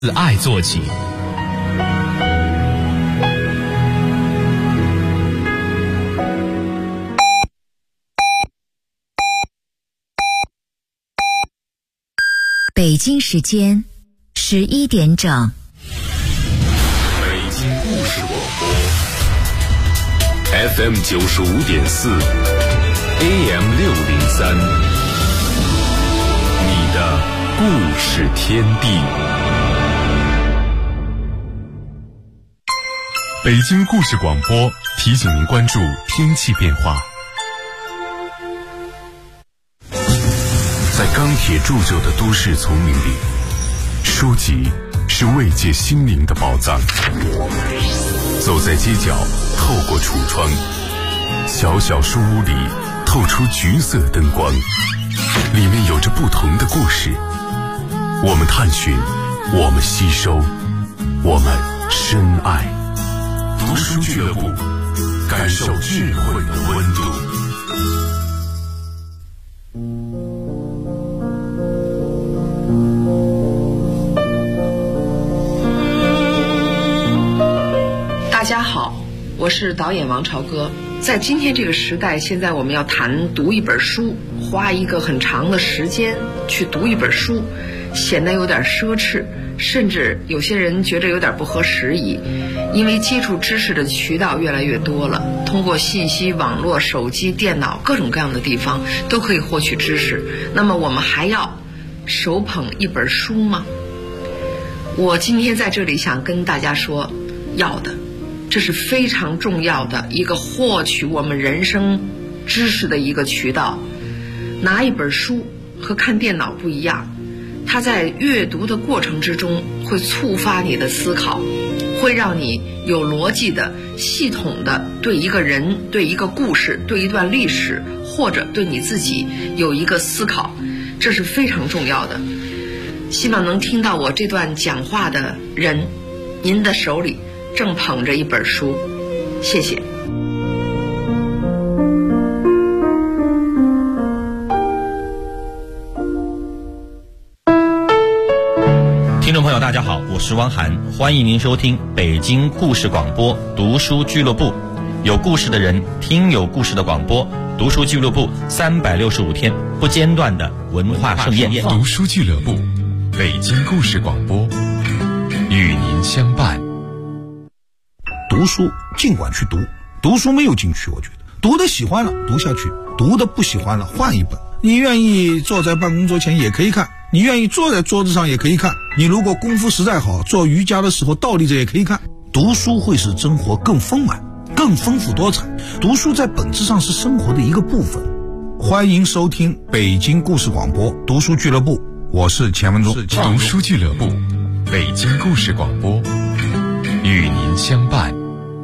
自爱做起。 北京时间11点整。 北京故事广播 FM 95.4 AM 603，你的故事天地。北京故事广播提醒您关注天气变化。在钢铁铸就的都市丛林里，书籍是慰藉心灵的宝藏。走在街角，透过橱窗，小小书屋里透出橘色灯光，里面有着不同的故事。我们探寻，我们吸收，我们深爱。读书俱乐部，感受智慧的温度。 大家好，我是导演王朝歌。在今天这个时代，现在我们要谈读一本书，花一个很长的时间去读一本书，显得有点奢侈，甚至有些人觉得有点不合时宜。因为接触知识的渠道越来越多了，通过信息网络、手机、电脑各种各样的地方都可以获取知识。那么我们还要手捧一本书吗？我今天在这里想跟大家说，要的。这是非常重要的一个获取我们人生知识的一个渠道。拿一本书和看电脑不一样，它在阅读的过程之中会触发你的思考，会让你有逻辑的、系统的对一个人、对一个故事、对一段历史，或者对你自己有一个思考，这是非常重要的。希望能听到我这段讲话的人，您的手里正捧着一本书，谢谢。 听众朋友大家好，我是汪涵，欢迎您收听北京故事广播读书俱乐部，有故事的人听有故事的广播，读书俱乐部365天不间断的文化盛宴。 读书俱乐部，北京故事广播，与您相伴。 读书尽管去读，读书没有禁区，我觉得读的喜欢了读下去，读的不喜欢了换一本。你愿意坐在办公桌前也可以看，你愿意坐在桌子上也可以看，你如果功夫实在好，做瑜伽的时候倒立着也可以看。读书会使生活更丰满、更丰富多彩。读书在本质上是生活的一个部分。欢迎收听北京故事广播读书俱乐部，我是钱文忠。 读书俱乐部，北京故事广播，与您相伴。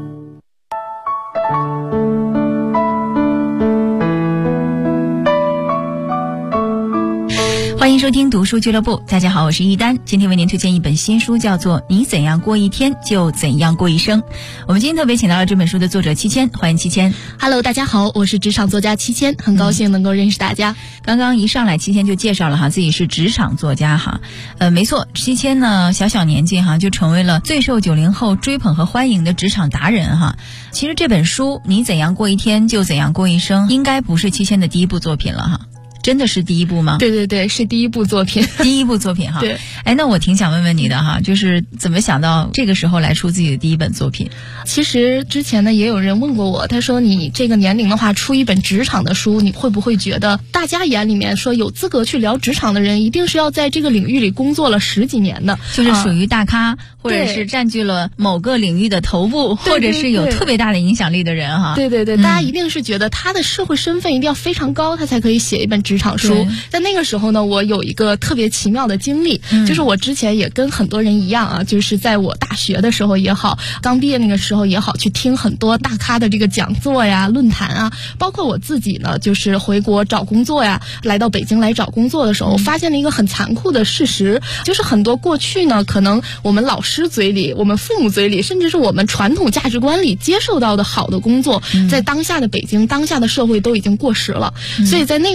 欢迎收听读书俱乐部，大家好，我是一丹。今天为您推荐一本新书，叫做《你怎样过一天就怎样过一生》。我们今天特别请到了这本书的作者七千，欢迎七千。 Hello， 大家好，我是职场作家七千，很高兴能够认识大家。 刚刚一上来，七千就介绍了哈，自己是职场作家哈。没错，七千呢小年纪哈就成为了最受90后追捧和欢迎的职场达人哈。其实这本书《你怎样过一天就怎样过一生》应该不是七千的第一部作品了哈。真的是第一部吗？ 对对对，是第一部作品。 第一部作品哈。 对。 哎，那我挺想问问你的哈，就是怎么想到这个时候来出自己的第一本作品？ 其实之前呢也有人问过我，他说你这个年龄的话出一本职场的书，你会不会觉得大家眼里面说有资格去聊职场的人一定是要在这个领域里工作了10几年的， 就是属于大咖，或者是占据了某个领域的头部，或者是有特别大的影响力的人哈。 对对对，大家一定是觉得他的社会身份一定要非常高，他才可以写一本职场书。在那个时候呢，我有一个特别奇妙的经历，就是我之前也跟很多人一样啊，就是在我大学的时候也好，刚毕业那个时候也好，去听很多大咖的这个讲座呀、论坛啊，包括我自己呢，就是回国找工作呀，来到北京来找工作的时候，我发现了一个很残酷的事实，就是很多过去呢，可能我们老师嘴里、我们父母嘴里，甚至是我们传统价值观里接受到的好的工作，在当下的北京、当下的社会都已经过时了。所以在那个时候呢，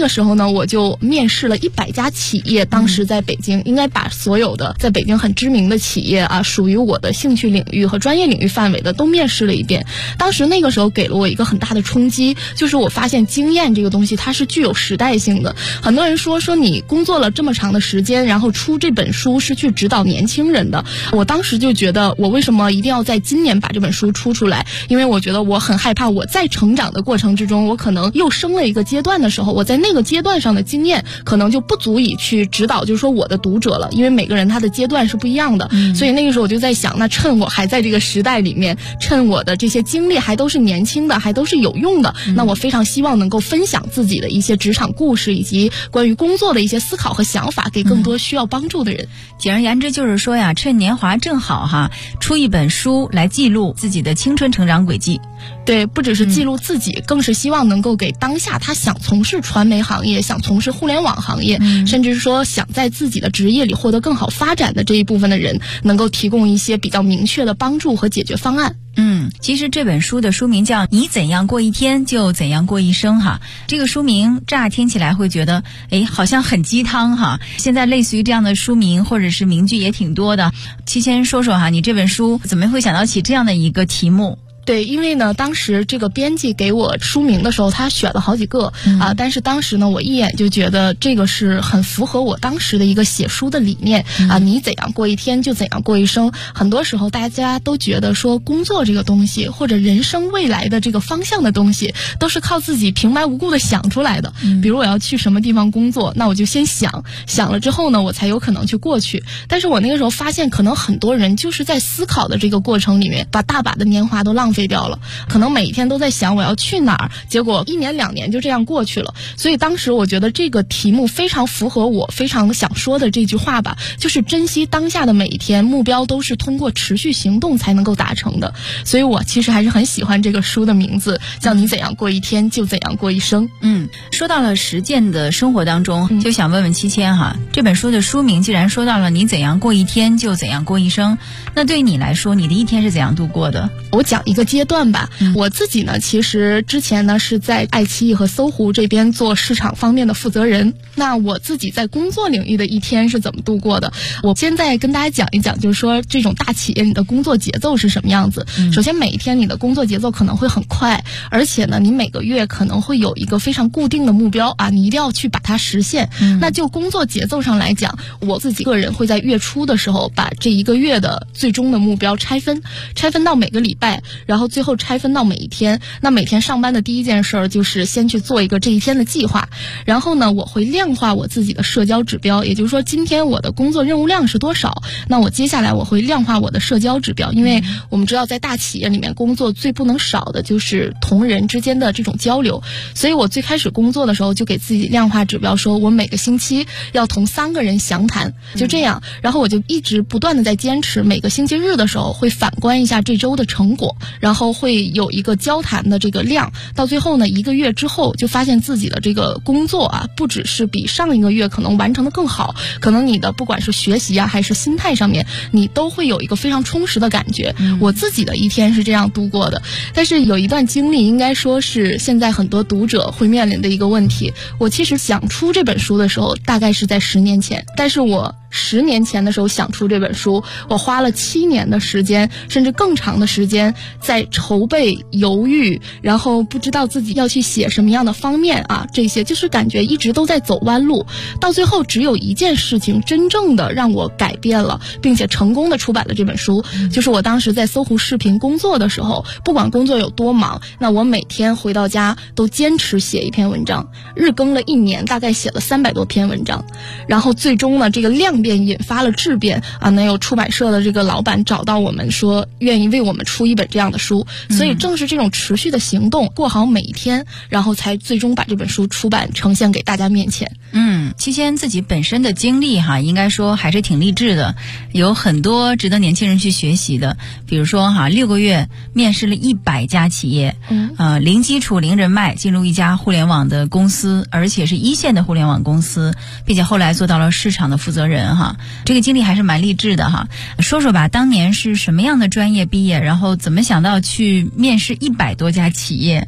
呢，我就面试了100家企业，当时在北京，应该把所有的在北京很知名的企业啊，属于我的兴趣领域和专业领域范围的都面试了一遍。当时那个时候给了我一个很大的冲击，就是我发现经验这个东西它是具有时代性的。很多人说你工作了这么长的时间，然后出这本书是去指导年轻人的。我当时就觉得，我为什么一定要在今年把这本书出来？因为我觉得我很害怕我在成长的过程之中，我可能又升了一个阶段的时候，我在那个阶段上的经验可能就不足以去指导，就是说我的读者了，因为每个人他的阶段是不一样的。所以那个时候我就在想，那趁我还在这个时代里面，趁我的这些经历还都是年轻的，还都是有用的，那我非常希望能够分享自己的一些职场故事，以及关于工作的一些思考和想法，给更多需要帮助的人。 简而言之就是说呀，趁年华正好哈，出一本书来记录自己的青春成长轨迹。 对，不只是记录自己，更是希望能够给当下他想从事传媒行业、想从事互联网行业，甚至说想在自己的职业里获得更好发展的这一部分的人，能够提供一些比较明确的帮助和解决方案。 其实这本书的书名叫《你怎样过一天就怎样过一生》哈，这个书名乍听起来会觉得，好像很鸡汤哈。现在类似于这样的书名或者是名句也挺多的。七仙说说哈，你这本书怎么会想到起这样的一个题目？ 对，因为呢，当时这个编辑给我书名的时候，他选了好几个但是当时呢，我一眼就觉得这个是很符合我当时的一个写书的理念你怎样过一天就怎样过一生。很多时候大家都觉得说，工作这个东西或者人生未来的这个方向的东西，都是靠自己平白无故的想出来的。比如我要去什么地方工作，那我就先想了之后呢，我才有可能去过去。但是我那个时候发现，可能很多人就是在思考的这个过程里面，把大把的年华都浪费掉了，可能每一天都在想我要去哪儿，结果1年2年就这样过去了。所以当时我觉得这个题目非常符合我非常想说的这句话吧，就是珍惜当下的每一天，目标都是通过持续行动才能够达成的。所以我其实还是很喜欢这个书的名字，叫你怎样过一天就怎样过一生。 说到了实践的生活当中，就想问问七千哈，这本书的书名既然说到了你怎样过一天就怎样过一生，那对于你来说，你的一天是怎样度过的？ 我讲一个阶段吧。我自己呢，其实之前呢是在爱奇艺和搜狐这边做市场方面的负责人。那我自己在工作领域的一天是怎么度过的？我现在跟大家讲一讲，就是说这种大企业你的工作节奏是什么样子。首先每一天你的工作节奏可能会很快，而且呢你每个月可能会有一个非常固定的目标你一定要去把它实现。那就工作节奏上来讲，我自己个人会在月初的时候把这一个月的最终的目标拆分到每个礼拜，然后最后拆分到每一天。那每天上班的第一件事就是先去做一个这一天的计划，然后呢我会量化我自己的社交指标，也就是说今天我的工作任务量是多少，那我接下来我会量化我的社交指标。因为我们知道在大企业里面工作最不能少的就是同人之间的这种交流，所以我最开始工作的时候就给自己量化指标，说我每个星期要同3个人详谈，就这样。然后我就一直不断的在坚持，每个星期日的时候会反观一下这周的成果，然后会有一个交谈的这个量，到最后呢1个月之后就发现自己的这个工作不只是比上一个月可能完成的更好，可能你的不管是学习还是心态上面，你都会有一个非常充实的感觉。我自己的一天是这样度过的。但是有一段经历应该说是现在很多读者会面临的一个问题。我其实想出这本书的时候大概是在10年前，但是我10年前的时候想出这本书，我花了7年的时间甚至更长的时间在筹备犹豫，然后不知道自己要去写什么样的方面这些就是感觉一直都在走弯路。到最后只有一件事情真正的让我改变了，并且成功的出版了这本书，就是我当时在搜狐视频工作的时候，不管工作有多忙，那我每天回到家都坚持写一篇文章，日更了1年，大概写了300多篇文章。然后最终呢这个量变引发了质变能有出版社的这个老板找到我们说愿意为我们出一本这样的书。所以正是这种持续的行动，过好每一天，然后才最终把这本书出版呈现给大家面前。 七仙自己本身的经历应该说还是挺励志的，有很多值得年轻人去学习的。比如说6个月面试了100家企业，零基础零人脉进入一家互联网的公司，而且是1线的互联网公司，并且后来做到了市场的负责人这个经历还是蛮励志的说说吧，当年是什么样的专业毕业，然后怎么想到去面试100多家企业？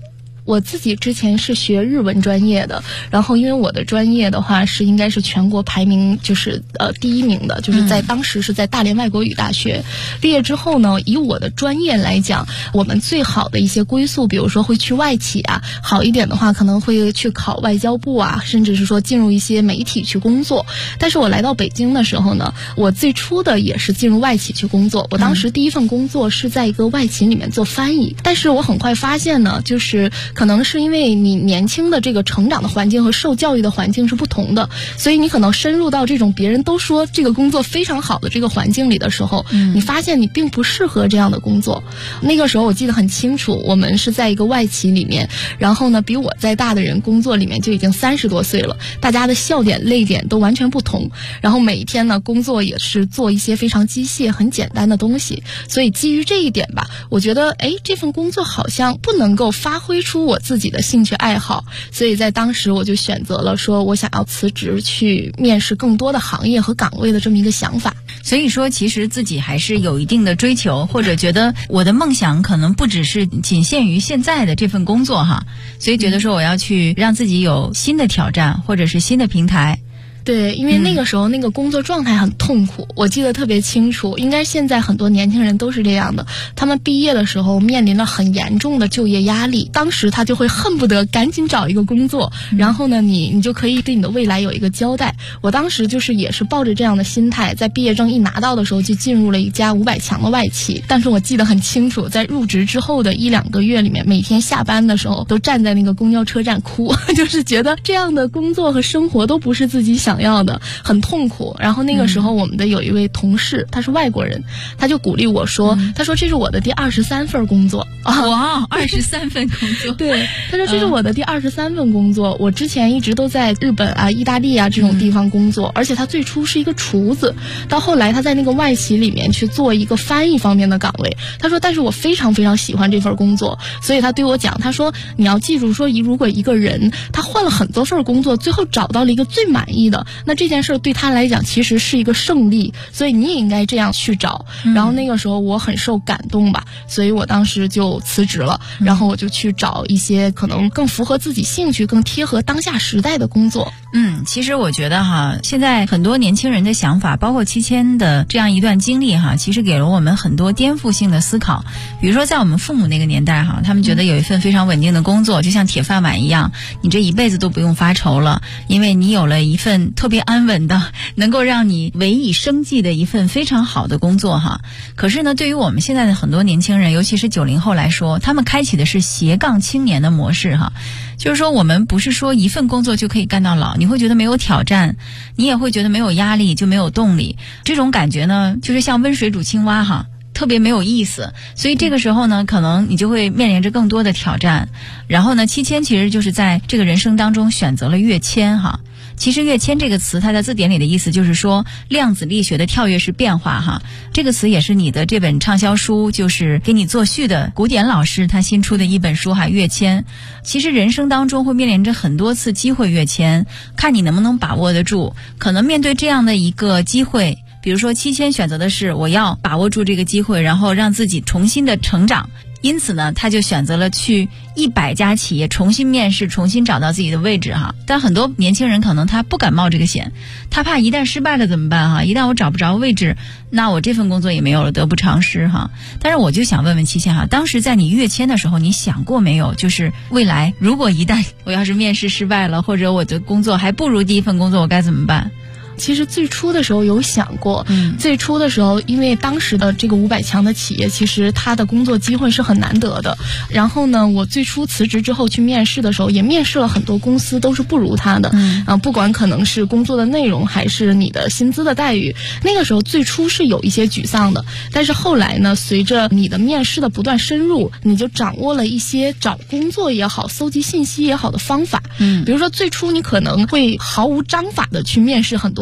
我自己之前是学日文专业的，然后因为我的专业的话是应该是全国排名就是第1名的，就是在当时是在大连外国语大学毕业之后呢，以我的专业来讲，我们最好的一些归宿，比如说会去外企啊，好一点的话可能会去考外交部啊，甚至是说进入一些媒体去工作。但是我来到北京的时候呢，我最初的也是进入外企去工作。我当时第一份工作是在一个外企里面做翻译，但是我很快发现呢，就是可能是因为你年轻的这个成长的环境和受教育的环境是不同的，所以你可能深入到这种别人都说这个工作非常好的这个环境里的时候，你发现你并不适合这样的工作。那个时候我记得很清楚，我们是在一个外企里面，然后呢比我再大的人工作里面就已经30多岁了，大家的笑点泪点都完全不同，然后每一天呢工作也是做一些非常机械很简单的东西。所以基于这一点吧，我觉得这份工作好像不能够发挥出我自己的兴趣爱好，所以在当时我就选择了说我想要辞职去面试更多的行业和岗位的这么一个想法。 所以说其实自己还是有一定的追求，或者觉得我的梦想可能不只是仅限于现在的这份工作哈，所以觉得说我要去让自己有新的挑战或者是新的平台。 对，因为那个时候那个工作状态很痛苦，我记得特别清楚，应该现在很多年轻人都是这样的，他们毕业的时候面临了很严重的就业压力，当时他就会恨不得赶紧找一个工作，然后呢你就可以对你的未来有一个交代。我当时就是也是抱着这样的心态，在毕业证一拿到的时候就进入了一家500强的外企，但是我记得很清楚，在入职之后的1-2个月里面，每天下班的时候都站在那个公交车站哭就是觉得这样的工作和生活都不是自己想要的，很痛苦。然后那个时候我们的有一位同事，他是外国人，他就鼓励我说，他说这是我的第23份工作哇，23份工作对，他说这是我的第23份工作，我之前一直都在日本啊、意大利啊这种地方工作，而且他最初是一个厨子，到后来他在那个外企里面去做一个翻译方面的岗位。他说但是我非常非常喜欢这份工作，所以他对我讲，他说你要记住说，如果一个人他换了很多份工作，最后找到了一个最满意的，那这件事对他来讲其实是一个胜利，所以你也应该这样去找。然后那个时候我很受感动吧，所以我当时就辞职了，然后我就去找一些可能更符合自己兴趣、更贴合当下时代的工作。 其实我觉得哈，现在很多年轻人的想法，包括7000的这样一段经历哈，其实给了我们很多颠覆性的思考。比如说在我们父母那个年代哈，他们觉得有一份非常稳定的工作就像铁饭碗一样，你这一辈子都不用发愁了，因为你有了一份特别安稳的能够让你委以生计的一份非常好的工作哈。可是呢，对于我们现在的很多年轻人，尤其是90后来说，他们开启的是斜杠青年的模式哈。就是说我们不是说一份工作就可以干到老，你会觉得没有挑战，你也会觉得没有压力，就没有动力，这种感觉呢就是像温水煮青蛙哈，特别没有意思。所以这个时候呢，可能你就会面临着更多的挑战。然后呢，7000其实就是在这个人生当中选择了跃迁哈。其实跃迁这个词，它在字典里的意思就是说量子力学的跳跃式变化哈。这个词也是你的这本畅销书，就是给你作序的古典老师他新出的一本书哈，跃迁。其实人生当中会面临着很多次机会跃迁，看你能不能把握得住。可能面对这样的一个机会，比如说7000选择的是我要把握住这个机会，然后让自己重新的成长。因此呢，他就选择了去100家企业重新面试，重新找到自己的位置哈。但很多年轻人可能他不敢冒这个险，他怕一旦失败了怎么办哈？一旦我找不着位置，那我这份工作也没有了，得不偿失哈。但是我就想问问7000哈，当时在你跃迁的时候，你想过没有，就是未来如果一旦我要是面试失败了，或者我的工作还不如第一份工作，我该怎么办？ 其实最初的时候有想过，最初的时候因为当时的这个500强的企业，其实它的工作机会是很难得的。然后呢，我最初辞职之后去面试的时候，也面试了很多公司，都是不如他的。不管可能是工作的内容还是你的薪资的待遇，那个时候最初是有一些沮丧的。但是后来呢，随着你的面试的不断深入，你就掌握了一些找工作也好、搜集信息也好的方法。比如说最初你可能会毫无章法的去面试很多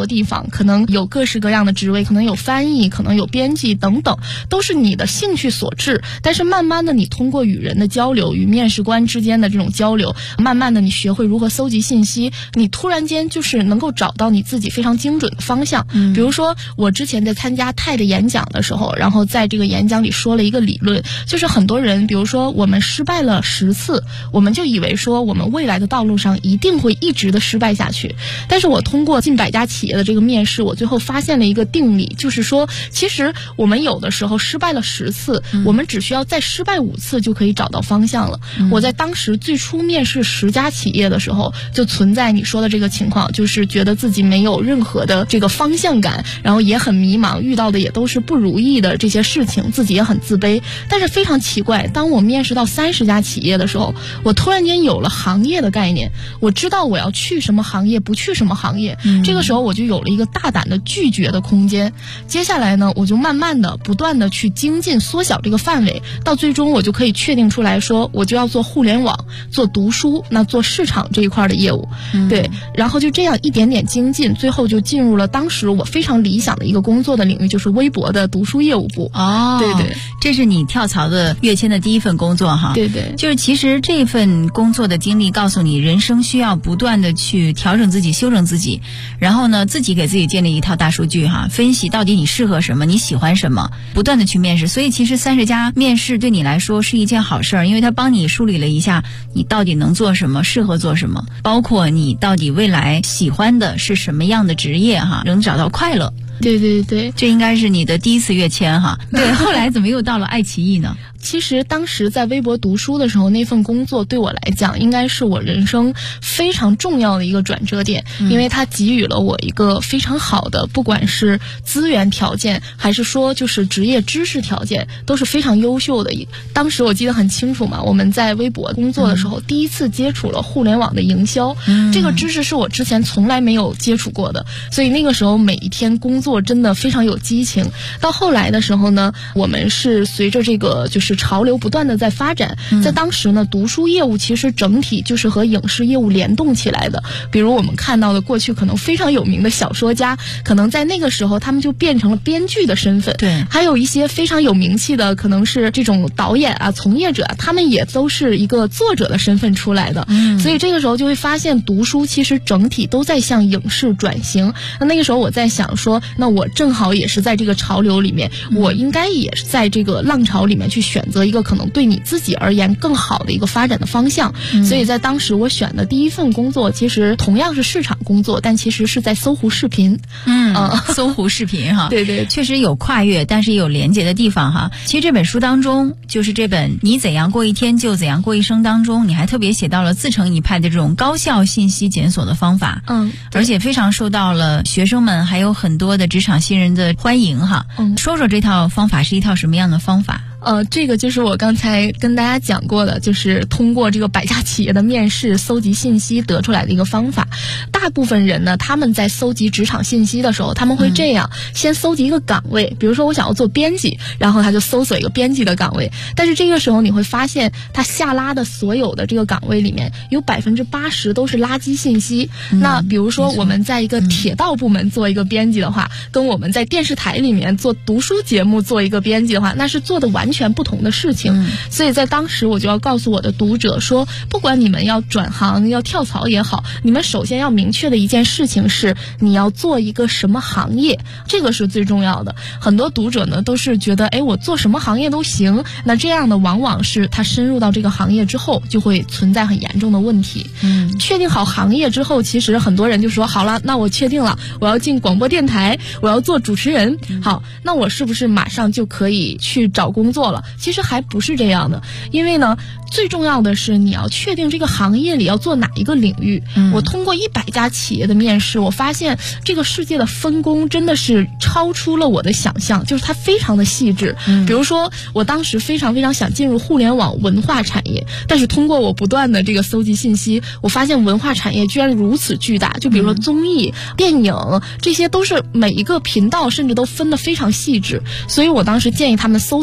多地方，可能有各式各样的职位，可能有翻译，可能有编辑等等，都是你的兴趣所致。但是慢慢的你通过与人的交流，与面试官之间的这种交流，慢慢的你学会如何搜集信息，你突然间就是能够找到你自己非常精准的方向。比如说我之前在参加TED演讲的时候，然后在这个演讲里说了一个理论，就是很多人比如说我们失败了10次，我们就以为说我们未来的道路上一定会一直的失败下去。但是我通过近100家企业的这个面试，我最后发现了一个定理，就是说其实我们有的时候失败了10次，我们只需要再失败5次就可以找到方向了。我在当时最初面试10家企业的时候，就存在你说的这个情况，就是觉得自己没有任何的这个方向感，然后也很迷茫，遇到的也都是不如意的这些事情，自己也很自卑。但是非常奇怪，当我面试到30家企业的时候，我突然间有了行业的概念，我知道我要去什么行业，不去什么行业。这个时候我就有了一个大胆的拒绝的空间。接下来呢，我就慢慢的不断的去精进缩小这个范围，到最终我就可以确定出来说，我就要做互联网，做读书，那做市场这一块的业务。对，然后就这样一点点精进，最后就进入了当时我非常理想的一个工作的领域，就是微博的读书业务部。对对， 这是你跳槽的跃迁的第一份工作哈。 对对， 就是其实这份工作的经历告诉你，人生需要不断的去调整自己，修正自己，然后呢，自己给自己建立一套大数据哈，分析到底你适合什么，你喜欢什么，不断的去面试。所以其实30家面试对你来说是一件好事儿，因为它帮你梳理了一下你到底能做什么，适合做什么，包括你到底未来喜欢的是什么样的职业哈，能找到快乐。 对对对， 这应该是你的第一次跃迁哈。对，后来怎么又到了爱奇艺呢？ 其实当时在微博读书的时候，那份工作对我来讲应该是我人生非常重要的一个转折点，因为它给予了我一个非常好的，不管是资源条件还是说就是职业知识条件，都是非常优秀的。当时我记得很清楚嘛，我们在微博工作的时候，第一次接触了互联网的营销，这个知识是我之前从来没有接触过的，所以那个时候每一天工作真的非常有激情。到后来的时候呢，我们是随着这个就是潮流不断的在发展，在当时呢，读书业务其实整体就是和影视业务联动起来的。比如我们看到的过去可能非常有名的小说家，可能在那个时候他们就变成了编剧的身份。 对， 还有一些非常有名气的，可能是这种导演啊、从业者啊，他们也都是一个作者的身份出来的。所以这个时候就会发现，读书其实整体都在向影视转型。那个时候我在想说，那我正好也是在这个潮流里面，我应该也是在这个浪潮里面去选择一个可能对你自己而言更好的一个发展的方向。所以在当时我选的第一份工作，其实同样是市场工作，但其实是在搜狐视频。 搜狐视频哈， 对对， 确实有跨越，但是也有连结的地方哈。其实这本书当中，就是这本《你怎样过一天就怎样过一生》当中，你还特别写到了自成一派的这种高效信息检索的方法。而且非常受到了学生们还有很多的职场新人的欢迎哈。说说这套方法是一套什么样的方法？ 这个就是我刚才跟大家讲过的，就是通过这个100家企业的面试搜集信息得出来的一个方法。大部分人呢，他们在搜集职场信息的时候，他们会这样，先搜集一个岗位，比如说我想要做编辑，然后他就搜索一个编辑的岗位。但是这个时候你会发现，他下拉的所有的这个岗位里面，有80%都是垃圾信息。那比如说我们在一个铁道部门做一个编辑的话，跟我们在电视台里面做读书节目做一个编辑的话，那是做的完全不同的事情。所以在当时我就要告诉我的读者说，不管你们要转行要跳槽也好，你们首先要明确的一件事情是，你要做一个什么行业，这个是最重要的。很多读者呢都是觉得，我做什么行业都行，那这样的往往是他深入到这个行业之后就会存在很严重的问题。确定好行业之后，其实很多人就说，好了，那我确定了，我要进广播电台，我要做主持人。好，那我是不是马上就可以去找工作了？其实还不是这样的，因为呢，最重要的是你要确定这个行业里要做哪一个领域。我通过100家企业的面试，我发现这个世界的分工真的是超出了我的想象，就是它非常的细致。比如说我当时非常非常想进入互联网文化产业，但是通过我不断的这个搜集信息，我发现文化产业居然如此巨大。就比如说综艺、电影，这些都是每一个频道甚至都分得非常细致。所以我当时建议他们搜索信息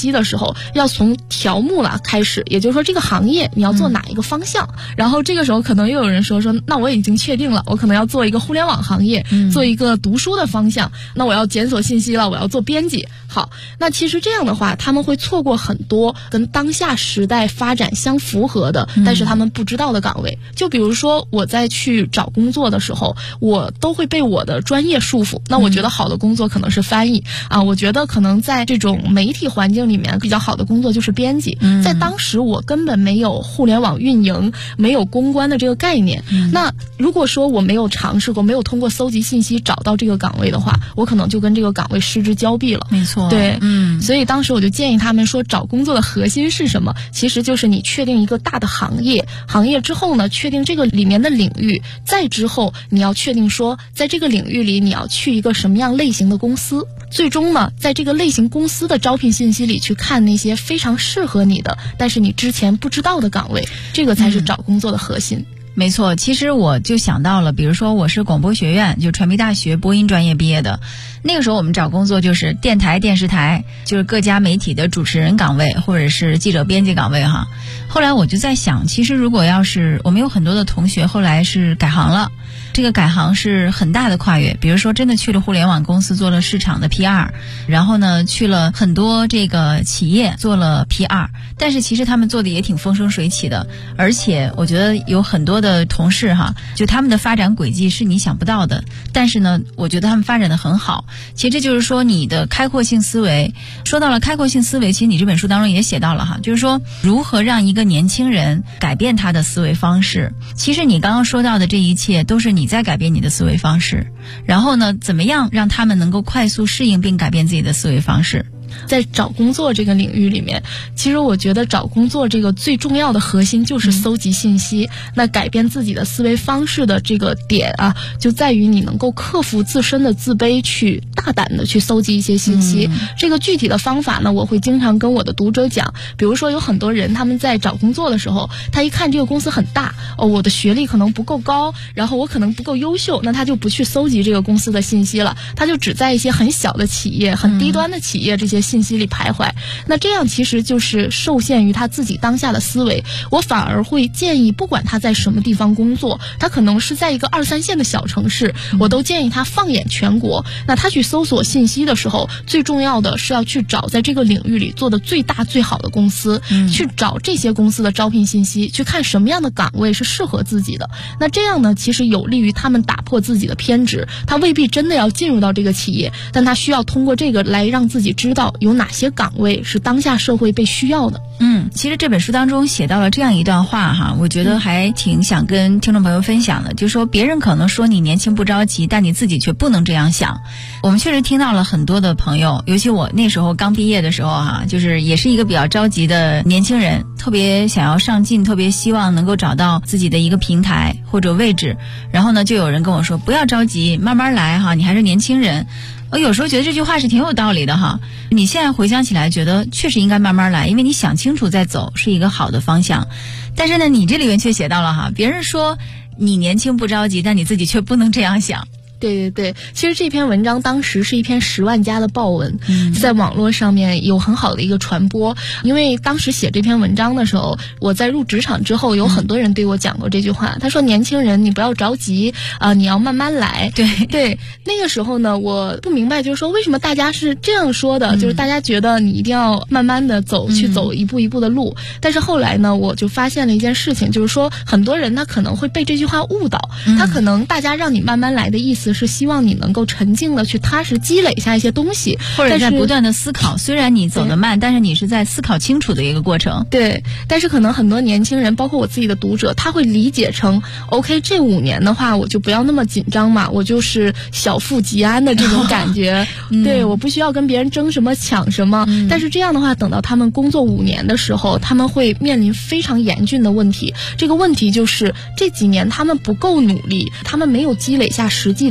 息的时候，要从条目开始，也就是说这个行业你要做哪一个方向。然后这个时候可能又有人说那我已经确定了，我可能要做一个互联网行业，做一个读书的方向，那我要检索信息了，我要做编辑。好，那其实这样的话他们会错过很多跟当下时代发展相符合的但是他们不知道的岗位。就比如说我在去找工作的时候，我都会被我的专业束缚。那我觉得好的工作可能是翻译我觉得可能在这种媒体环境里面比较好的工作就是编辑。在当时我根本没有互联网运营，没有公关的这个概念。那如果说我没有尝试过，没有通过搜集信息找到这个岗位的话，我可能就跟这个岗位失之交臂了。 没错， 对，所以当时我就建议他们说，找工作的核心是什么？其实就是你确定一个大的行业之后呢，确定这个里面的领域，再之后你要确定说，在这个领域里你要去一个什么样类型的公司，最终呢，在这个类型公司的招聘信息里去看那些非常适合你的，但是你之前不知道的岗位，这个才是找工作的核心。 没错，其实我就想到了，比如说我是广播学院，就传媒大学播音专业毕业的，那个时候我们找工作就是电台、电视台，就是各家媒体的主持人岗位，或者是记者编辑岗位哈。后来我就在想，其实如果要是我们有很多的同学后来是改行了，这个改行是很大的跨越，比如说真的去了互联网公司做了市场的 PR， 然后呢去了很多这个企业做了 PR， 但是其实他们做的也挺风生水起的，而且我觉得有很多的同事哈，就他们的发展轨迹是你想不到的，但是呢我觉得他们发展的很好。其实这就是说你的开阔性思维。说到了开阔性思维，其实你这本书当中也写到了哈，就是说如何让一个年轻人改变他的思维方式。其实你刚刚说到的这一切都是你在改变你的思维方式，然后呢怎么样让他们能够快速适应并改变自己的思维方式。 在找工作这个领域里面，其实我觉得找工作这个最重要的核心就是搜集信息。那改变自己的思维方式的这个点就在于你能够克服自身的自卑，去大胆的去搜集一些信息。这个具体的方法呢，我会经常跟我的读者讲。比如说有很多人他们在找工作的时候，他一看这个公司很大，我的学历可能不够高，然后我可能不够优秀，那他就不去搜集这个公司的信息了，他就只在一些很小的企业、很低端的企业这些信息里徘徊。那这样其实就是受限于他自己当下的思维。我反而会建议，不管他在什么地方工作，他可能是在一个2、3线的小城市，我都建议他放眼全国。那他去搜索信息的时候，最重要的是要去找在这个领域里做的最大最好的公司，去找这些公司的招聘信息，去看什么样的岗位是适合自己的。那这样呢，其实有利于他们打破自己的偏执。他未必真的要进入到这个企业，但他需要通过这个来让自己知道有哪些岗位是当下社会被需要的。 其实这本书当中写到了这样一段话哈，我觉得还挺想跟听众朋友分享的，就是说别人可能说你年轻不着急，但你自己却不能这样想。我们确实听到了很多的朋友，尤其我那时候刚毕业的时候哈，就是也是一个比较着急的年轻人，特别想要上进，特别希望能够找到自己的一个平台或者位置。然后呢就有人跟我说不要着急，慢慢来哈，你还是年轻人。我有时候觉得这句话是挺有道理的哈，你现在回想起来觉得确实应该慢慢来，因为你想清楚再走是一个好的方向。但是呢你这里面却写到了哈，别人说你年轻不着急，但你自己却不能这样想。 对对对，其实这篇文章当时是一篇10万加的爆文，在网络上面有很好的一个传播。因为当时写这篇文章的时候，我在入职场之后，有很多人对我讲过这句话，他说年轻人你不要着急你要慢慢来。对，那个时候呢我不明白，就是说为什么大家是这样说的，就是大家觉得你一定要慢慢的走，去走一步一步的路。但是后来呢我就发现了一件事情，就是说很多人他可能会被这句话误导，他可能大家让你慢慢来的意思是希望你能够沉静的去踏实积累下一些东西， 或者在不断的思考。虽然你走得慢，但是你是在思考清楚的一个过程。 对，但是可能很多年轻人，包括我自己的读者，他会理解成 OK 这5年的话我就不要那么紧张嘛，我就是小富即安的这种感觉对，我不需要跟别人争什么抢什么但是这样的话等到他们工作5年的时候，他们会面临非常严峻的问题。这个问题就是这几年他们不够努力，他们没有积累下实际的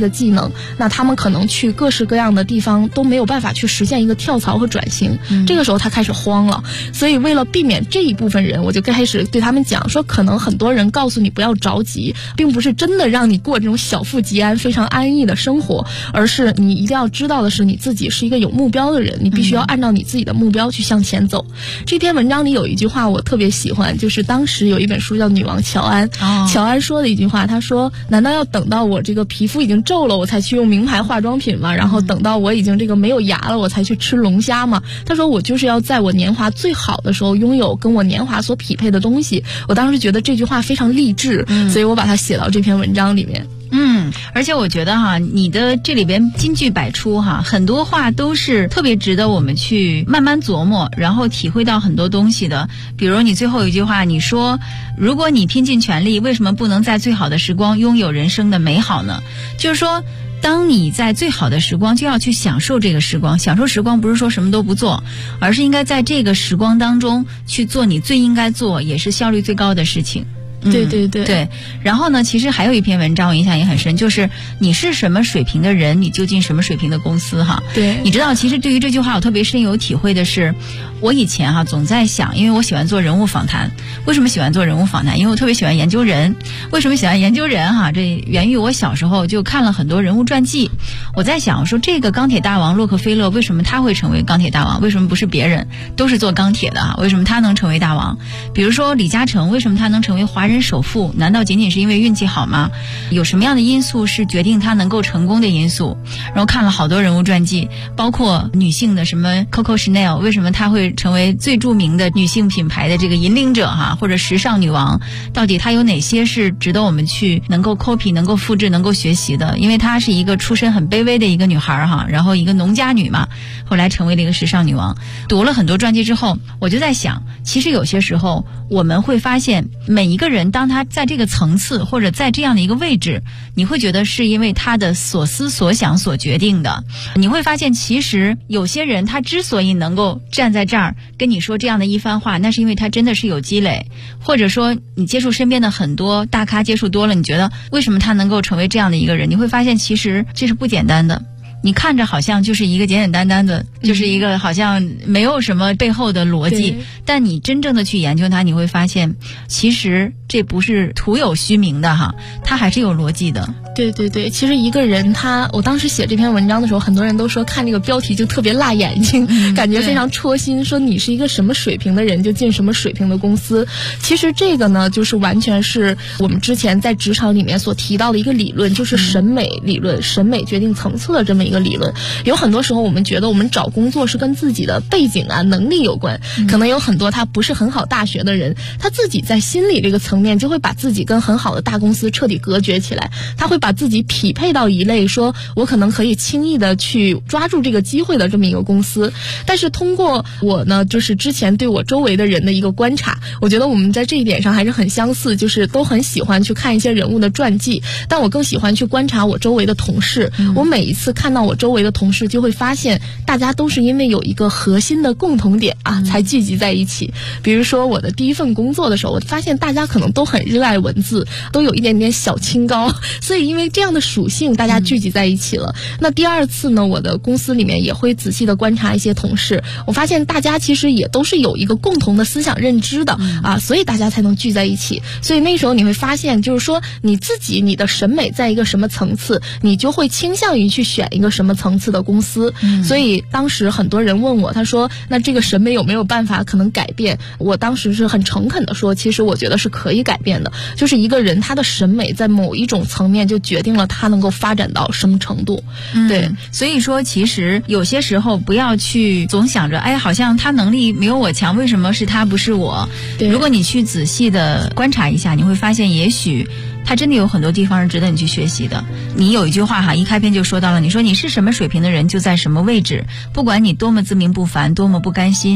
的技能，那他们可能去各式各样的地方都没有办法去实现一个跳槽和转型。这个时候他开始慌了，所以为了避免这一部分人，我就开始对他们讲说，可能很多人告诉你不要着急，并不是真的让你过这种小富即安非常安逸的生活，而是你一定要知道的是你自己是一个有目标的人，你必须要按照你自己的目标去向前走。这篇文章里有一句话我特别喜欢，就是当时有一本书叫《女王乔安》，乔安说的一句话，他说难道要等到我这个皮肤已经皱了我才去用名牌化妆品吗？然后等到我已经这个没有牙了我才去吃龙虾吗？他说我就是要在我年华最好的时候拥有跟我年华所匹配的东西。我当时觉得这句话非常励志，所以我把它写到这篇文章里面。 而且我觉得哈，你的这里边金句百出哈，很多话都是特别值得我们去慢慢琢磨，然后体会到很多东西的。比如你最后一句话，你说如果你拼尽全力，为什么不能在最好的时光拥有人生的美好呢？就是说当你在最好的时光就要去享受这个时光，享受时光不是说什么都不做，而是应该在这个时光当中去做你最应该做也是效率最高的事情。对。然后呢，其实还有一篇文章我印象也很深，就是你是什么水平的人，你就进什么水平的公司哈。 对， 你知道，其实对于这句话我特别深有体会的是，我以前哈总在想，因为我喜欢做人物访谈。为什么喜欢做人物访谈？因为我特别喜欢研究人。为什么喜欢研究人哈？这源于我小时候就看了很多人物传记。我在想，我说这个钢铁大王洛克菲勒为什么他会成为钢铁大王？为什么不是别人？都是做钢铁的哈，为什么他能成为大王？比如说李嘉诚，为什么他能成为华人首富？难道仅仅是因为运气好吗？有什么样的因素是决定他能够成功的因素？然后看了好多人物传记，包括女性的什么 Coco Chanel， 为什么她会成为最著名的女性品牌的这个引领者哈，或者时尚女王？到底她有哪些是值得我们去能够 copy、能够复制、能够学习的？因为她是一个出身很卑微的一个女孩哈，然后一个农家女嘛，后来成为了一个时尚女王。读了很多传记之后，我就在想，其实有些时候我们会发现，每一个人当他在这个层次或者在这样的一个位置，你会觉得是因为他的所思所想所决定的。你会发现其实有些人他之所以能够站在这儿跟你说这样的一番话，那是因为他真的是有积累，或者说你接触身边的很多大咖接触多了，你觉得为什么他能够成为这样的一个人，你会发现其实这是不简单的。你看着好像就是一个简简单单的，就是一个好像没有什么背后的逻辑，但你真正的去研究它，你会发现其实这不是徒有虚名的哈，它还是有逻辑的。 对，其实一个人我当时写这篇文章的时候，很多人都说看这个标题就特别辣眼睛，感觉非常戳心，说你是一个什么水平的人就进什么水平的公司。其实这个呢，就是完全是我们之前在职场里面所提到的一个理论，就是审美理论，审美决定层次的这么一个理论。有很多时候我们觉得我们找工作是跟自己的背景啊能力有关，可能有很多他不是很好大学的人，他自己在心理这个层面就会把自己跟很好的大公司彻底隔绝起来，他会把自己匹配到一类说我可能可以轻易的去抓住这个机会的这么一个公司。但是通过我呢，就是之前对我周围的人的一个观察，我觉得我们在这一点上还是很相似，就是都很喜欢去看一些人物的传记，但我更喜欢去观察我周围的同事。我每一次看到我周围的同事，就会发现大家都是因为有一个核心的共同点啊，才聚集在一起。比如说我的第一份工作的时候，我发现大家可能都很热爱文字，都有一点点小清高，所以因为这样的属性，大家聚集在一起了。那第二次呢，我的公司里面也会仔细的观察一些同事，我发现大家其实也都是有一个共同的思想认知的啊，所以大家才能聚在一起。所以那时候你会发现，就是说你自己你的审美在一个什么层次，你就会倾向于去选一个什么层次的公司。所以当时很多人问我，他说那这个审美有没有办法可能改变？我当时是很诚恳的说，其实我觉得是可以改变的，就是一个人他的审美在某一种层面就决定了他能够发展到什么程度。对， 所以说其实有些时候不要去总想着好像他能力没有我强，为什么是他不是我？如果你去仔细的观察一下，你会发现也许他真的有很多地方是值得你去学习的。你有一句话哈，一开篇就说到了，你说你是什么水平的人就在什么位置，不管你多么自命不凡，多么不甘心，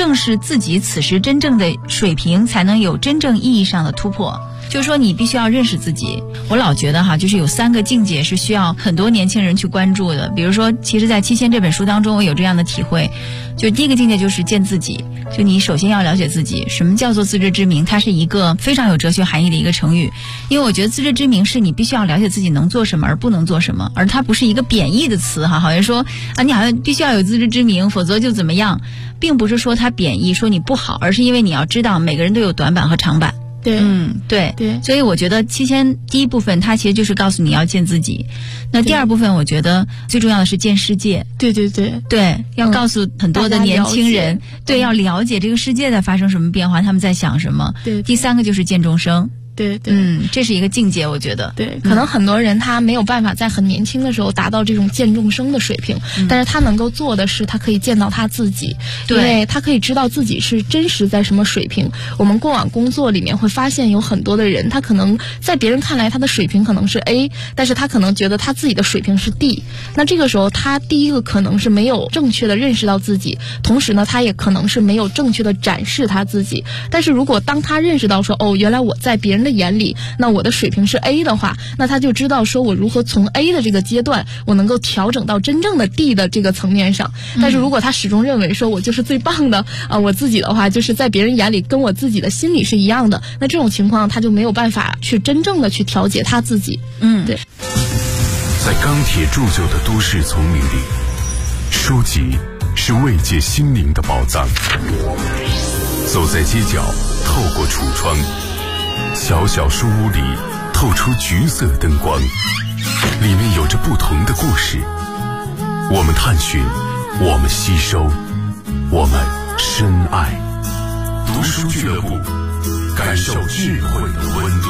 正视自己此时真正的水平，才能有真正意义上的突破。就是说你必须要认识自己。我老觉得就是有3个境界是需要很多年轻人去关注的。比如说，其实在《七仙》这本书当中，我有这样的体会，就第一个境界就是见自己。就你首先要了解自己。什么叫做自知之明？它是一个非常有哲学含义的一个成语。因为我觉得自知之明是你必须要了解自己能做什么而不能做什么，而它不是一个贬义的词好像说你好像必须要有自知之明，否则就怎么样，并不是说它贬义说你不好，而是因为你要知道每个人都有短板和长板。 对， 对，所以我觉得七仙第一部分它其实就是告诉你要见自己，那第二部分我觉得最重要的是见世界。对，要告诉很多的年轻人，对，要了解这个世界在发生什么变化，他们在想什么。 对， 第3个就是见众生。 对， 这是一个境界，我觉得。 对，可能很多人他没有办法在很年轻的时候达到这种见众生的水平，但是他能够做的是，他可以见到他自己，因为他可以知道自己是真实在什么水平。我们过往工作里面会发现，有很多的人，他可能在别人看来他的水平可能是 A， 但是他可能觉得他自己的水平是 D。那这个时候，他第一个可能是没有正确的认识到自己，同时呢，他也可能是没有正确的展示他自己。但是如果当他认识到说，原来我在别人的眼里，那我的水平是 A 的话，那他就知道说我如何从 A 的这个阶段，我能够调整到真正的 D 的这个层面上。但是如果他始终认为说我就是最棒的我自己的话，就是在别人眼里跟我自己的心理是一样的，那这种情况他就没有办法去真正的去调节他自己。对。 在钢铁铸就的都市丛林里，书籍是慰藉心灵的宝藏。走在街角，透过橱窗，小小书屋里透出橘色灯光，里面有着不同的故事。我们探寻，我们吸收，我们深爱。读书俱乐部，感受智慧的温度。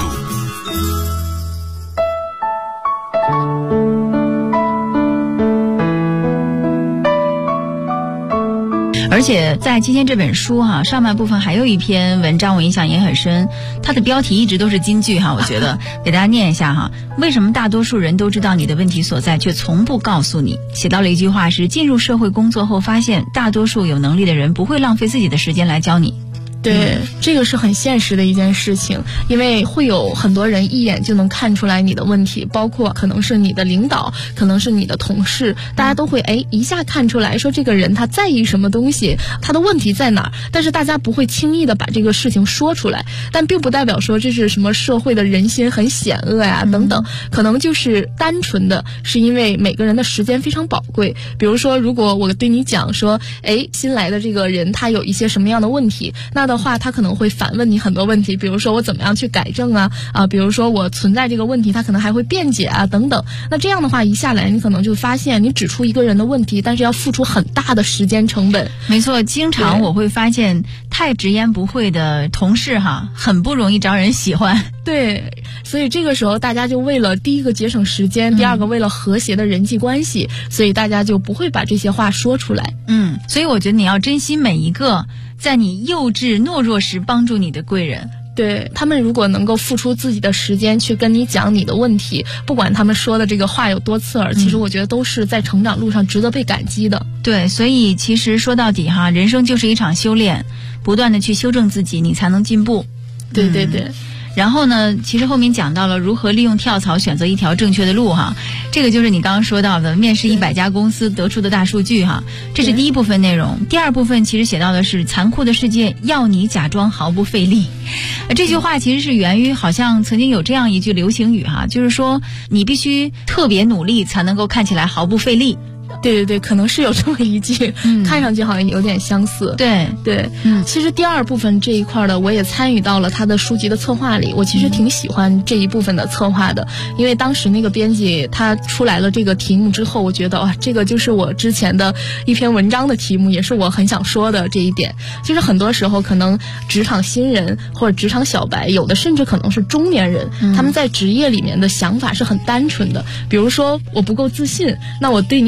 而且在《七仙》这本书上半部分还有一篇文章我印象也很深，它的标题一直都是金句我觉得给大家念一下为什么大多数人都知道你的问题所在，却从不告诉你？写到了一句话是：进入社会工作后发现，大多数有能力的人不会浪费自己的时间来教你。 对，这个是很现实的一件事情，因为会有很多人一眼就能看出来你的问题，包括可能是你的领导，可能是你的同事，大家都会一下看出来说这个人他在意什么东西，他的问题在哪儿，但是大家不会轻易的把这个事情说出来，但并不代表说这是什么社会的人心很险恶呀等等，可能就是单纯的是因为每个人的时间非常宝贵。比如说如果我对你讲说新来的这个人他有一些什么样的问题，那的话他可能会反问你很多问题，比如说我怎么样去改正比如说我存在这个问题，他可能还会辩解等等。那这样的话一下来你可能就发现你指出一个人的问题，但是要付出很大的时间成本。 没错，经常我会发现太直言不讳的同事很不容易招人喜欢。 对，所以这个时候大家就为了第一个节省时间，第二个为了和谐的人际关系，所以大家就不会把这些话说出来。 所以我觉得你要珍惜每一个在你幼稚懦弱时帮助你的贵人。 对，他们如果能够付出自己的时间去跟你讲你的问题，不管他们说的这个话有多刺耳，其实我觉得都是在成长路上值得被感激的。 对，所以其实说到底人生就是一场修炼，不断的去修正自己，你才能进步。 对。 然后呢，其实后面讲到了如何利用跳槽选择一条正确的路这个就是你刚刚说到的面试100家公司得出的大数据这是第一部分内容。第二部分其实写到的是残酷的世界要你假装毫不费力。这句话其实是源于好像曾经有这样一句流行语就是说你必须特别努力才能够看起来毫不费力。 对，可能是有这么一句，看上去好像有点相似。对，其实第二部分这一块的我也参与到了他的书籍的策划里，我其实挺喜欢这一部分的策划的，因为当时那个编辑他出来了这个题目之后，我觉得这个就是我之前的一篇文章的题目，也是我很想说的这一点。其实很多时候可能职场新人或者职场小白，有的甚至可能是中年人，他们在职业里面的想法是很单纯的，比如说我不够自信，那我对你表达的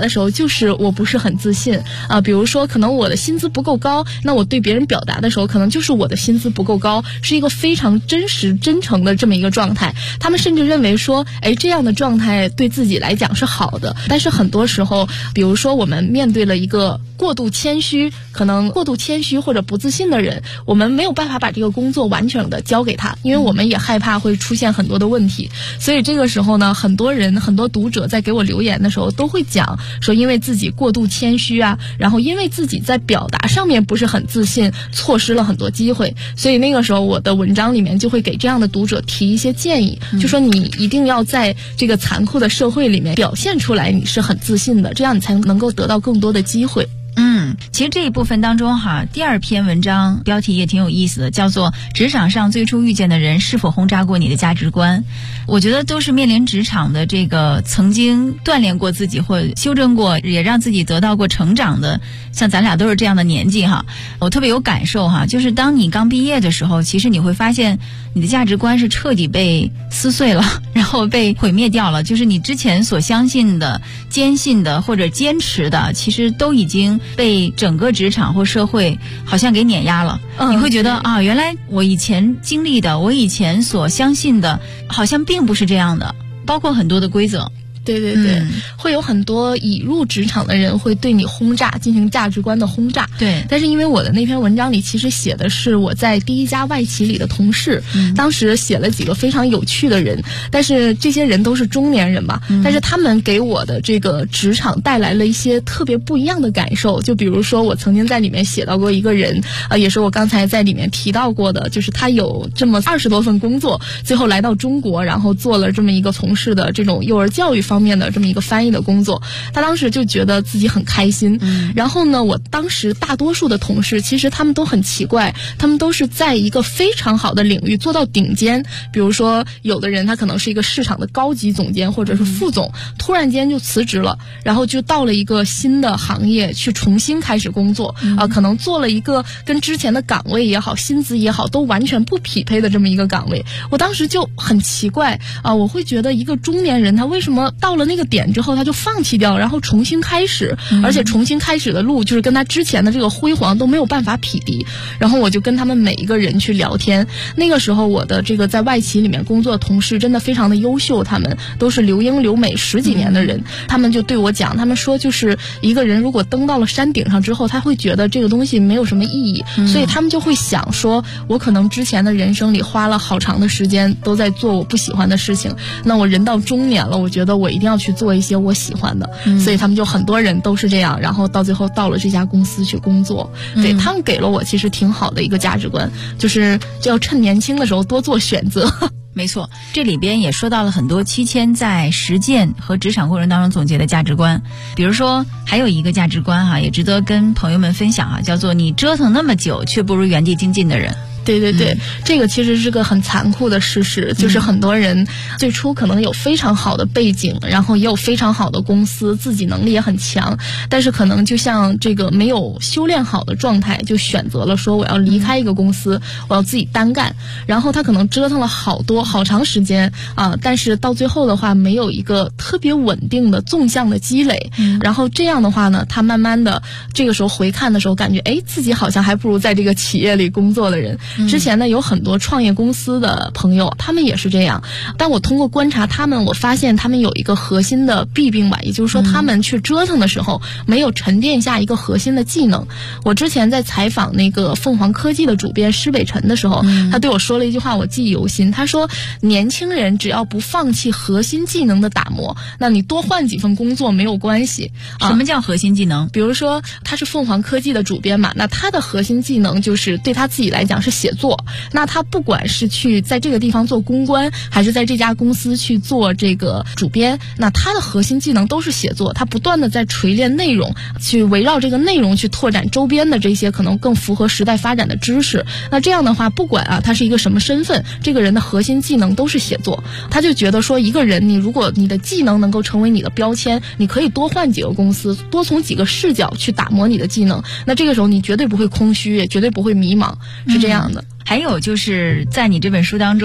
的时候，就是我不是很自信啊。比如说，可能我的薪资不够高，那我对别人表达的时候，可能就是我的薪资不够高，是一个非常真实、真诚的这么一个状态。他们甚至认为说，这样的状态对自己来讲是好的。但是很多时候，比如说我们面对了一个过度谦虚或者不自信的人，我们没有办法把这个工作完全的交给他，因为我们也害怕会出现很多的问题。所以这个时候呢，很多读者在给我留言的时候都会讲说，因为自己过度谦虚啊，然后因为自己在表达上面不是很自信，错失了很多机会。所以那个时候我的文章里面就会给这样的读者提一些建议，就说你一定要在这个残酷的社会里面表现出来你是很自信的，这样你才能够得到更多的机会。 其实这一部分当中第二篇文章标题也挺有意思的，叫做职场上最初遇见的人是否轰炸过你的价值观。我觉得都是面临职场的这个曾经锻炼过自己或修正过，也让自己得到过成长的，像咱俩都是这样的年纪我特别有感受就是当你刚毕业的时候，其实你会发现你的价值观是彻底被撕碎了，然后被毁灭掉了，就是你之前所相信的、坚信的或者坚持的，其实都已经被整个职场或社会好像给碾压了。你会觉得原来我以前经历的，我以前所相信的，好像并不是这样的，包括很多的规则。 对对对，会有很多已入职场的人会对你轰炸，进行价值观的轰炸。 对， 但是因为我的那篇文章里其实写的是我在第一家外企里的同事，当时写了几个非常有趣的人，但是这些人都是中年人吧，但是他们给我的这个职场带来了一些特别不一样的感受。就比如说我曾经在里面写到过一个人，也是我刚才在里面提到过的，就是他有这么20多份工作，最后来到中国，然后做了这么一个从事的这种幼儿教育方面的这么一个翻译的工作。他当时就觉得自己很开心。然后呢，我当时大多数的同事其实他们都很奇怪，他们都是在一个非常好的领域做到顶尖，比如说有的人他可能是一个市场的高级总监或者是副总，突然间就辞职了，然后就到了一个新的行业去重新开始工作，可能做了一个跟之前的岗位也好，薪资也好都完全不匹配的这么一个岗位。我当时就很奇怪我会觉得一个中年人他为什么到了那个点之后他就放弃掉，然后重新开始，而且重新开始的路就是跟他之前的这个辉煌都没有办法匹敌。然后我就跟他们每一个人去聊天，那个时候我的这个在外企里面工作的同事真的非常的优秀，他们都是留英留美10几年的人，他们就对我讲，他们说就是一个人如果登到了山顶上之后，他会觉得这个东西没有什么意义，所以他们就会想说，我可能之前的人生里花了好长的时间都在做我不喜欢的事情，那我人到中年了，我觉得我一定要去做一些我喜欢的，所以他们就很多人都是这样，然后到最后到了这家公司去工作。对，他们给了我其实挺好的一个价值观，就是就要趁年轻的时候多做选择。 没错，这里边也说到了很多7000在实践和职场过程当中总结的价值观。比如说还有一个价值观也值得跟朋友们分享叫做你折腾那么久却不如原地精进的人。 对对对，这个其实是个很残酷的事实，就是很多人最初可能有非常好的背景，然后也有非常好的公司，自己能力也很强，但是可能就像这个没有修炼好的状态，就选择了说我要离开一个公司，我要自己单干，然后他可能折腾了好长时间但是到最后的话没有一个特别稳定的纵向的积累，然后这样的话呢，他慢慢的这个时候回看的时候感觉自己好像还不如在这个企业里工作的人。之前呢有很多创业公司的朋友，他们也是这样，但我通过观察他们，我发现他们有一个核心的弊病吧，也就是说他们去折腾的时候没有沉淀下一个核心的技能。我之前在采访那个凤凰科技的主编施北辰的时候，他对我说了一句话我记忆犹新，他说年轻人只要不放弃核心技能的打磨，那你多换几份工作没有关系。 什么叫核心技能？ 比如说他是凤凰科技的主编嘛，那他的核心技能就是对他自己来讲是写作，那他不管是去在这个地方做公关，还是在这家公司去做这个主编，那他的核心技能都是写作，他不断的在锤炼内容，去围绕这个内容去拓展周边的这些可能更符合时代发展的知识。那这样的话，不管他是一个什么身份，这个人的核心技能都是写作。他就觉得说，一个人你如果你的技能能够成为你的标签，你可以多换几个公司，多从几个视角去打磨你的技能，那这个时候你绝对不会空虚，也绝对不会迷茫，是这样的。 还有就是在你这本书当中，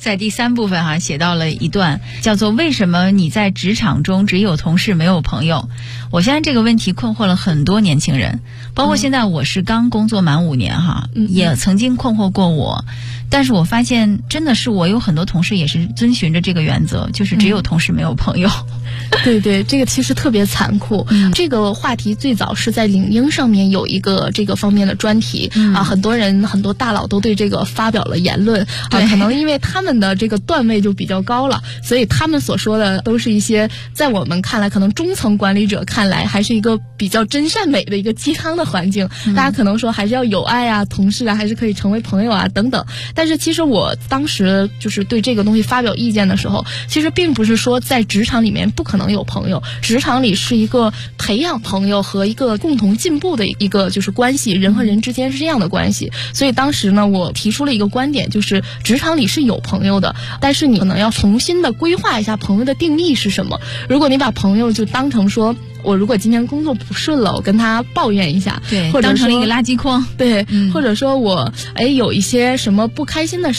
在第3部分哈写到了一段叫做为什么你在职场中只有同事没有朋友。我相信这个问题困惑了很多年轻人，包括现在我是刚工作满5年哈，也曾经困惑过我。但是我发现真的是我有很多同事也是遵循着这个原则，就是只有同事没有朋友。 对对，这个其实特别残酷。这个话题最早是在领英上面有一个这个方面的专题啊，很多人很多大佬都对这个发表了言论啊，可能因为他们的这个段位就比较高了，所以他们所说的都是一些在我们看来可能中层管理者看来还是一个比较真善美的一个鸡汤的环境，大家可能说还是要有爱啊，同事啊还是可以成为朋友啊等等。但是其实我当时就是对这个东西发表意见的时候，其实并不是说在职场里面不可能有朋友，职场里是一个培养朋友和一个共同进步的一个就是关系，人和人之间是这样的关系。所以当时呢，我提出了一个观点，就是职场里是有朋友的，但是你可能要重新的规划一下朋友的定义是什么。如果你把朋友就当成说我如果今天工作不顺了，我跟他抱怨一下， 对， 或者当成了一个垃圾筐， 对，或者说我有一些什么不开心的